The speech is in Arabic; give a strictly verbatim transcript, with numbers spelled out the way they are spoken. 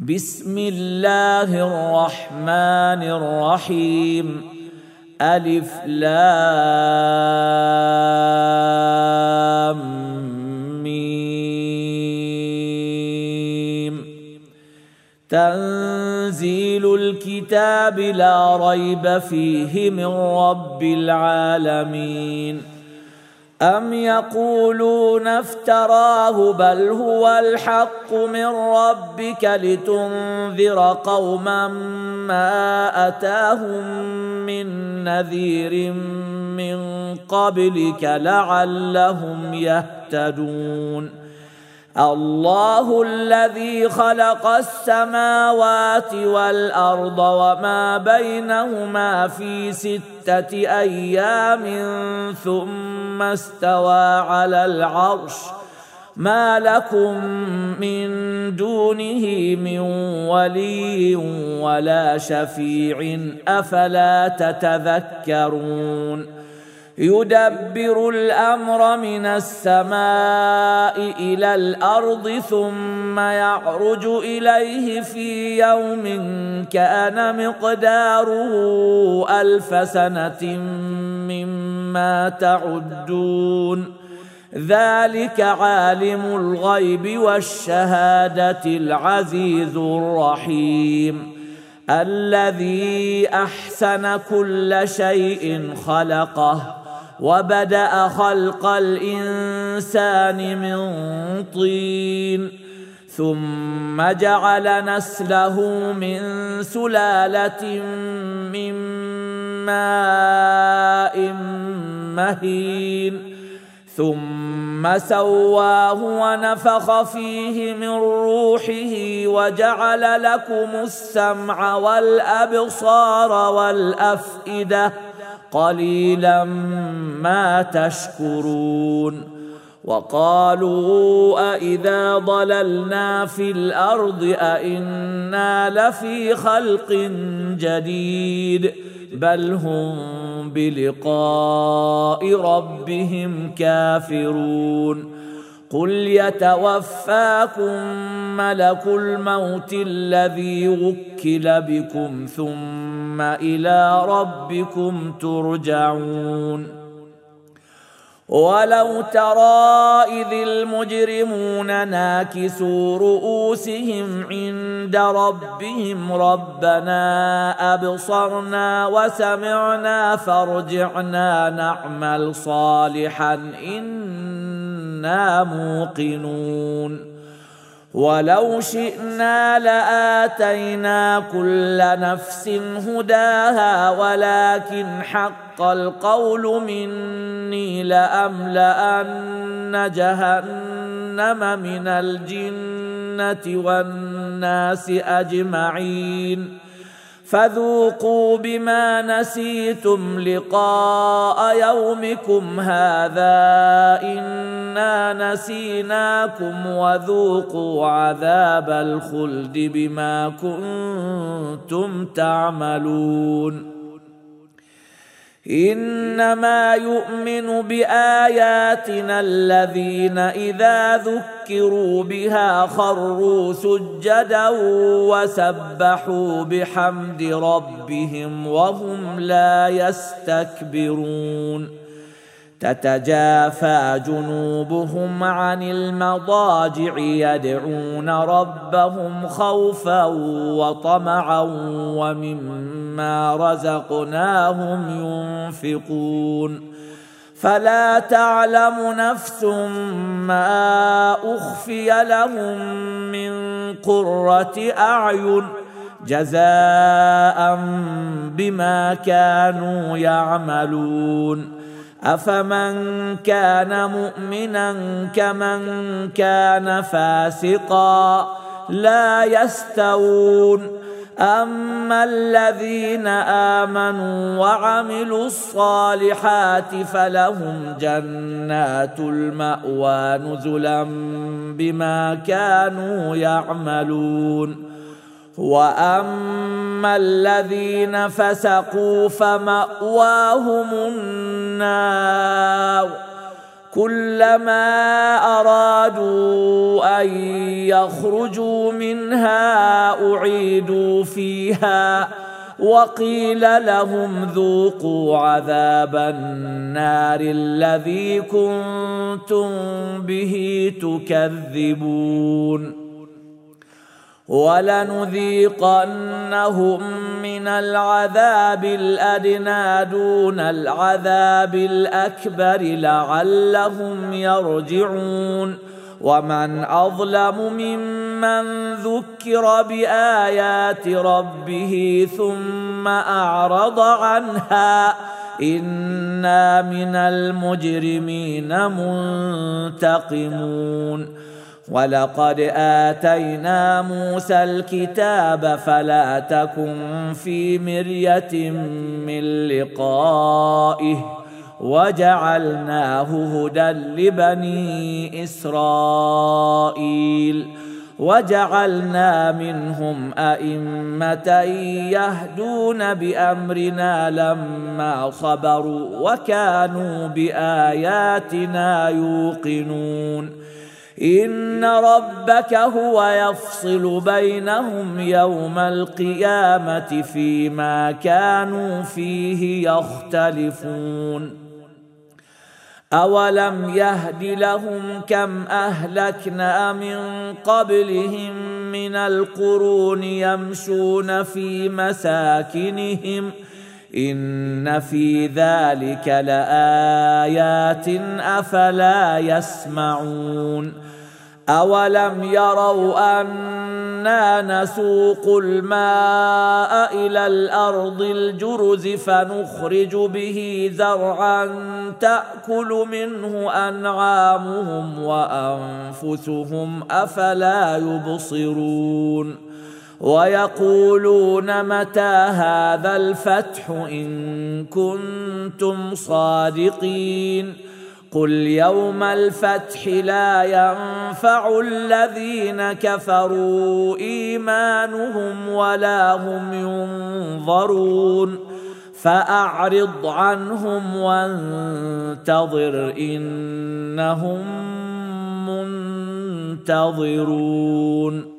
بسم الله الرحمن الرحيم. ألف لام ميم. تنزيل الكتاب لا ريب فيه من رب العالمين. أم يقولون افتراه بل هو الحق من ربك لتنذر قوما ما أتاهم من نذير من قبلك لعلهم يهتدون. الله الذي خلق السماوات والأرض وما بينهما في ستة أيام ثم استوى على العرش ما لكم من دونه من ولي ولا شفيع أفلا تتذكرون. يدبر الأمر من السماء إلى الأرض ثم يعرج إليه في يوم كان مقداره ألف سنة مما تعدون. ذلك عالم الغيب والشهادة العزيز الرحيم. الذي أحسن كل شيء خلقه وبدأ خلق الإنسان من طين ثم جعل نسله من سلالة من ماء مهين ثم سواه ونفخ فيه من روحه وجعل لكم السمع والأبصار والأفئدة قليلا ما تشكرون. وقالوا أإذا ضللنا في الأرض أإنا لفي خلق جديد بل هم بلقاء ربهم كافرون. قل يتوفاكم ملك الموت الذي وكل بكم ثم إلى ربكم ترجعون. ولو ترى إذ المجرمون ناكسوا رؤوسهم عند ربهم ربنا أبصرنا وسمعنا فارجعنا نعمل صالحا إنا موقنون. ولو شئنا لآتينا كل نفس هداها ولكن حق القول مني لأملأن جهنم من الجنة والناس أجمعين. فذوقوا بما نسيتم لقاء يومكم هذا إنا نسيناكم وذوقوا عذاب الخلد بما كنتم تعملون. إنما يؤمن بآياتنا الذين إذا ذكروا بها خروا سجدا وسبحوا بحمد ربهم وهم لا يستكبرون. تتجافى جنوبهم عن المضاجع يدعون ربهم خوفا وطمعا ومما رزقناهم ينفقون. فلا تعلم نفس ما أخفي لهم من قرة أعين جزاء بما كانوا يعملون. أفمن كان مؤمنا كمن كان فاسقا لا يستوون. أما الذين آمنوا وعملوا الصالحات فلهم جنات المأوى نزلا بما كانوا يعملون. وأما الذين فسقوا فمأواهم النار كلما أرادوا أن يخرجوا منها أعيدوا فيها وقيل لهم ذوقوا عذاب النار الذي كنتم به تكذبون ولنذيقنهم من العذاب الأدنى دون العذاب الأكبر لعلهم يرجعون ومن أظلم ممن ذكر بآيات ربه ثم أعرض عنها إنا من المجرمين منتقمون ولقد آتينا موسى الكتاب فلا تكن في مرية من لقائه وجعلناه هدى لبني إسرائيل وجعلنا منهم أئمة يهدون بأمرنا لما صبروا وكانوا بآياتنا يوقنون إن ربك هو يفصل بينهم يوم القيامة فيما كانوا فيه يختلفون أولم يهد لهم كم أهلكنا من قبلهم من القرون يمشون في مساكنهم إن في ذلك لآيات أفلا يسمعون أولم يروا أنا نسوق الماء إلى الأرض الجرز فنخرج به زرعا تأكل منه أنعامهم وأنفسهم أفلا يبصرون ويقولون متى هذا الفتح إن كنتم صادقين قل يوم الفتح لا ينفع الذين كفروا إيمانهم ولا هم ينظرون فأعرض عنهم وانتظر إنهم منتظرون.